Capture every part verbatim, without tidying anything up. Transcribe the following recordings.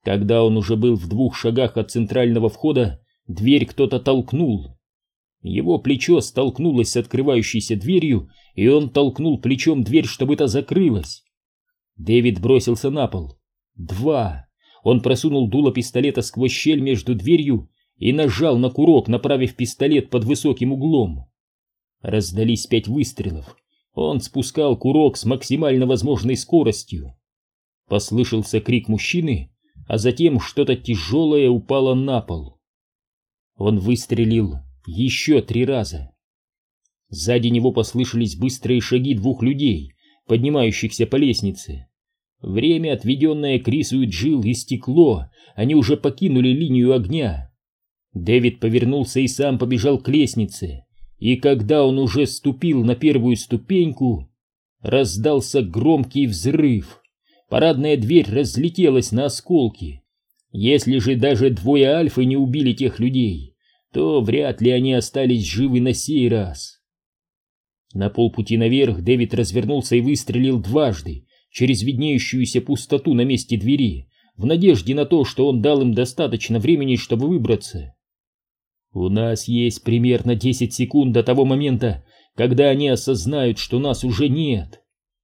Когда он уже был в двух шагах от центрального входа, дверь кто-то толкнул. Его плечо столкнулось с открывающейся дверью, и он толкнул плечом дверь, чтобы та закрылась. Дэвид бросился на пол. Два. Он просунул дуло пистолета сквозь щель между дверью и нажал на курок, направив пистолет под высоким углом. Раздались пять выстрелов. Он спускал курок с максимально возможной скоростью. Послышался крик мужчины, а затем что-то тяжелое упало на пол. Он выстрелил еще три раза. Сзади него послышались быстрые шаги двух людей, поднимающихся по лестнице. Время, отведенное Крису и Джилл, истекло, они уже покинули линию огня. Дэвид повернулся и сам побежал к лестнице, и когда он уже ступил на первую ступеньку, раздался громкий взрыв. Парадная дверь разлетелась на осколки. Если же даже двое Альфы не убили тех людей, то вряд ли они остались живы на сей раз. На полпути наверх Дэвид развернулся и выстрелил дважды через виднеющуюся пустоту на месте двери, в надежде на то, что он дал им достаточно времени, чтобы выбраться. У нас есть примерно десять секунд до того момента, когда они осознают, что нас уже нет.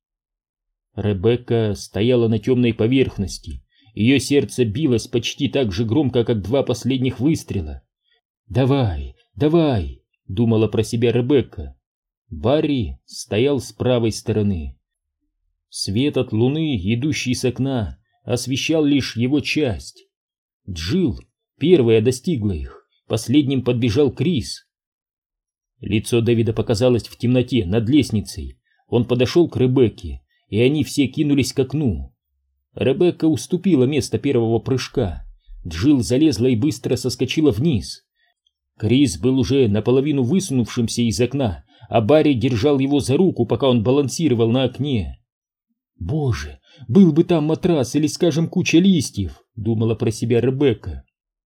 Ребекка стояла на темной поверхности. Ее сердце билось почти так же громко, как два последних выстрела. «Давай, давай!» — думала про себя Ребекка. Барри стоял с правой стороны. Свет от луны, идущий с окна, освещал лишь его часть. Джилл первая достигла их, последним подбежал Крис. Лицо Дэвида показалось в темноте над лестницей. Он подошел к Ребекке, и они все кинулись к окну. Ребекка уступила место первого прыжка. Джилл залезла и быстро соскочила вниз. Крис был уже наполовину высунувшимся из окна, а Барри держал его за руку, пока он балансировал на окне. «Боже, был бы там матрас или, скажем, куча листьев», — думала про себя Ребекка.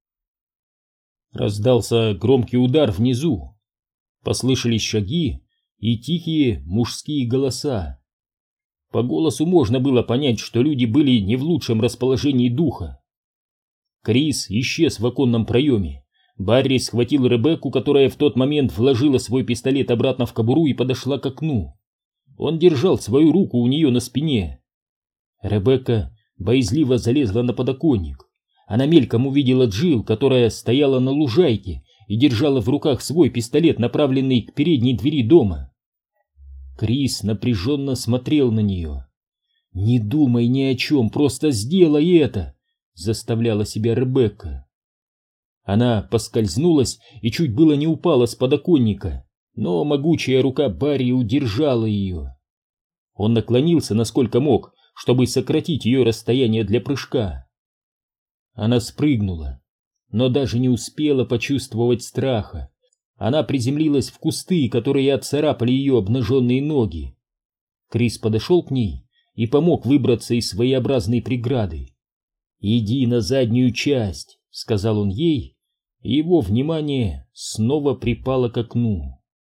Раздался громкий удар внизу. Послышались шаги и тихие мужские голоса. По голосу можно было понять, что люди были не в лучшем расположении духа. Крис исчез в оконном проеме. Барри схватил Ребекку, которая в тот момент вложила свой пистолет обратно в кобуру и подошла к окну. Он держал свою руку у нее на спине. Ребекка боязливо залезла на подоконник. Она мельком увидела Джилл, которая стояла на лужайке и держала в руках свой пистолет, направленный к передней двери дома. Крис напряженно смотрел на нее. «Не думай ни о чем, просто сделай это!» — заставляла себя Ребекка. Она поскользнулась и чуть было не упала с подоконника, но могучая рука Барри удержала ее. Он наклонился насколько мог, чтобы сократить ее расстояние для прыжка. Она спрыгнула, но даже не успела почувствовать страха. Она приземлилась в кусты, которые отцарапали ее обнаженные ноги. Крис подошел к ней и помог выбраться из своеобразной преграды. «Иди на заднюю часть», — сказал он ей, и его внимание снова припало к окну.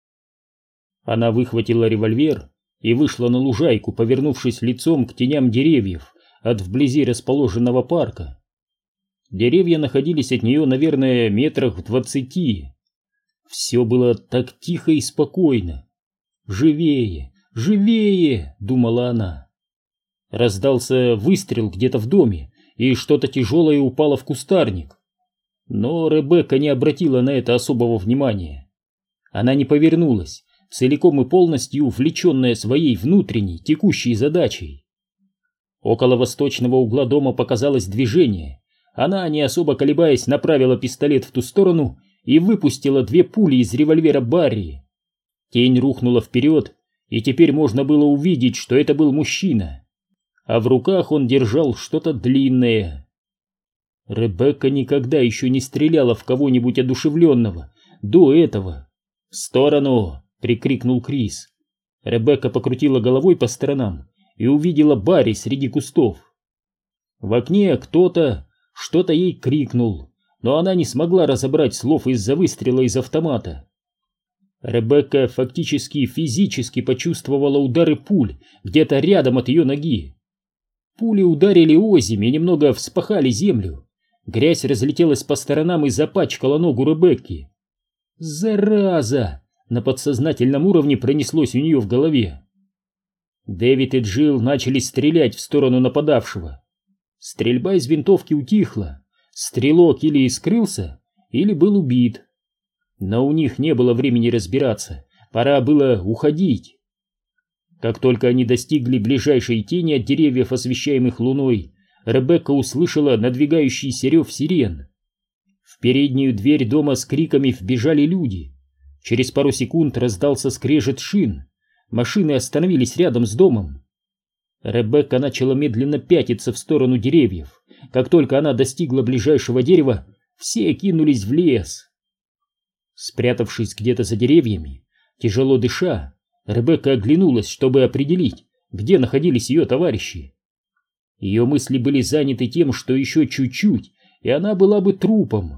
Она выхватила револьвер и вышла на лужайку, повернувшись лицом к теням деревьев от вблизи расположенного парка. Деревья находились от нее, наверное, метрах в двадцати. Все было так тихо и спокойно. «Живее, живее!» — думала она. Раздался выстрел где-то в доме, и что-то тяжелое упало в кустарник. Но Ребекка не обратила на это особого внимания. Она не повернулась, целиком и полностью увлеченная своей внутренней, текущей задачей. Около восточного угла дома показалось движение. Она, не особо колебаясь, направила пистолет в ту сторону и выпустила две пули из револьвера Барри. Тень рухнула вперед, и теперь можно было увидеть, что это был мужчина, а в руках он держал что-то длинное. Ребекка никогда еще не стреляла в кого-нибудь одушевленного до этого. «В сторону!» — прикрикнул Крис. Ребекка покрутила головой по сторонам и увидела Барри среди кустов. В окне кто-то что-то ей крикнул, но она не смогла разобрать слов из-за выстрела из автомата. Ребекка фактически физически почувствовала удары пуль где-то рядом от ее ноги. Пули ударили озимь и немного вспахали землю. Грязь разлетелась по сторонам и запачкала ногу Ребекки. «Зараза!» — на подсознательном уровне пронеслось у нее в голове. Дэвид и Джилл начали стрелять в сторону нападавшего. Стрельба из винтовки утихла. Стрелок или скрылся, или был убит. Но у них не было времени разбираться. Пора было уходить. Как только они достигли ближайшей тени от деревьев, освещаемых луной, Ребекка услышала надвигающийся рев сирен. В переднюю дверь дома с криками вбежали люди. Через пару секунд раздался скрежет шин. Машины остановились рядом с домом. Ребекка начала медленно пятиться в сторону деревьев. Как только она достигла ближайшего дерева, все кинулись в лес. Спрятавшись где-то за деревьями, тяжело дыша, Ребекка оглянулась, чтобы определить, где находились ее товарищи. Ее мысли были заняты тем, что еще чуть-чуть, и она была бы трупом.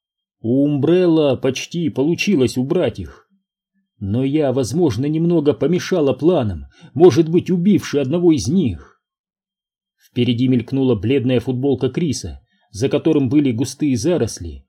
У Умбрелла почти получилось убрать их. Но я, возможно, немного помешала планам, может быть, убивши одного из них. Впереди мелькнула бледная футболка Криса, за которым были густые заросли.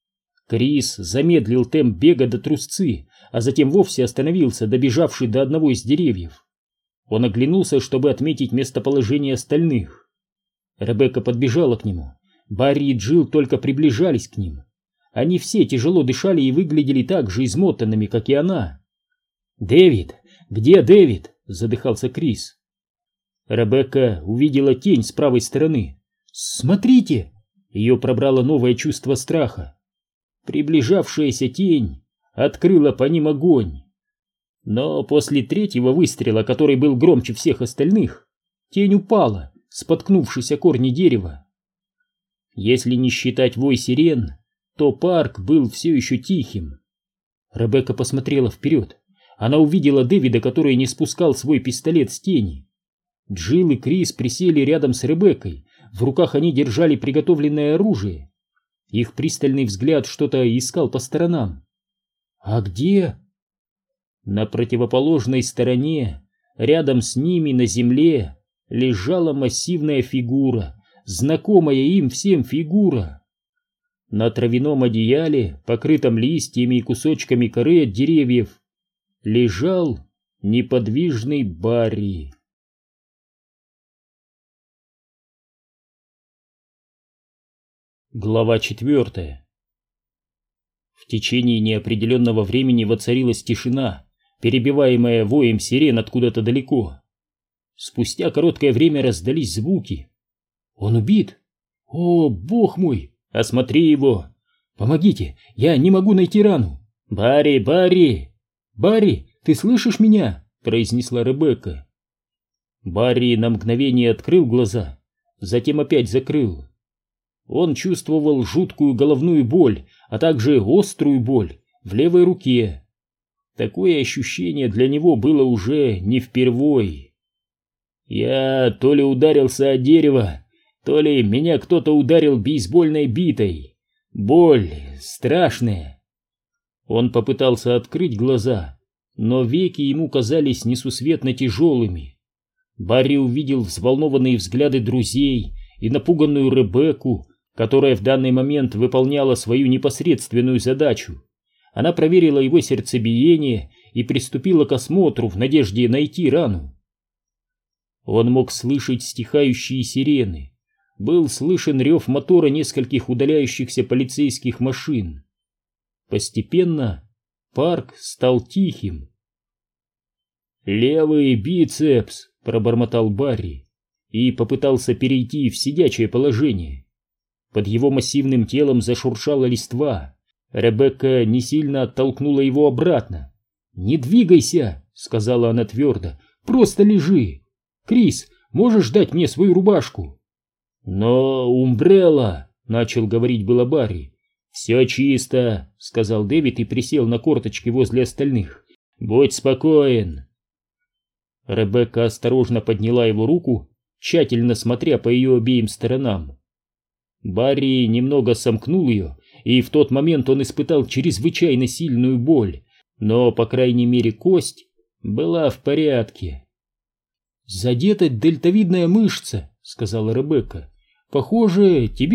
Крис замедлил темп бега до трусцы, а затем вовсе остановился, добежавший до одного из деревьев. Он оглянулся, чтобы отметить местоположение остальных. Ребекка подбежала к нему. Барри и Джилл только приближались к ним. Они все тяжело дышали и выглядели так же измотанными, как и она. «Дэвид! Где Дэвид?» — задыхался Крис. Ребекка увидела тень с правой стороны. «Смотрите!» — ее пробрало новое чувство страха. Приближавшаяся тень открыла по ним огонь. Но после третьего выстрела, который был громче всех остальных, тень упала, споткнувшись о корни дерева. Если не считать вой сирен, то парк был все еще тихим. Ребекка посмотрела вперед. Она увидела Дэвида, который не спускал свой пистолет с тени. Джилл и Крис присели рядом с Ребеккой. В руках они держали приготовленное оружие. Их пристальный взгляд что-то искал по сторонам. «А где?» На противоположной стороне, рядом с ними на земле, лежала массивная фигура, знакомая им всем фигура. На травяном одеяле, покрытом листьями и кусочками коры от деревьев, лежал неподвижный Барри. Глава четвертая. В течение неопределенного времени воцарилась тишина, перебиваемая воем сирен откуда-то далеко. Спустя короткое время раздались звуки. «Он убит? О, бог мой! Осмотри его! Помогите, я не могу найти рану! Барри, Барри! Барри, ты слышишь меня?» — произнесла Ребекка. Барри на мгновение открыл глаза, затем опять закрыл. Он чувствовал жуткую головную боль, а также острую боль в левой руке. Такое ощущение для него было уже не впервой. «Я то ли ударился о дерево, то ли меня кто-то ударил бейсбольной битой. Боль страшная». Он попытался открыть глаза, но веки ему казались несусветно тяжелыми. Барри увидел взволнованные взгляды друзей и напуганную Ребекку, которая в данный момент выполняла свою непосредственную задачу. Она проверила его сердцебиение и приступила к осмотру в надежде найти рану. Он мог слышать стихающие сирены. Был слышен рев мотора нескольких удаляющихся полицейских машин. Постепенно парк стал тихим. «Левый бицепс!» — пробормотал Барри и попытался перейти в сидячее положение. Под его массивным телом зашуршала листва. Ребекка не сильно оттолкнула его обратно. «Не двигайся!» — сказала она твердо. «Просто лежи! Крис, можешь дать мне свою рубашку?» «Но Умбрелла!» — начал говорить было Барри. «Все чисто!» — сказал Дэвид и присел на корточки возле остальных. «Будь спокоен!» Ребекка осторожно подняла его руку, тщательно смотря по ее обеим сторонам. Барри немного сомкнул ее, и в тот момент он испытал чрезвычайно сильную боль, но, по крайней мере, кость была в порядке. «Задета дельтовидная мышца», — сказала Ребекка. «Похоже, тебе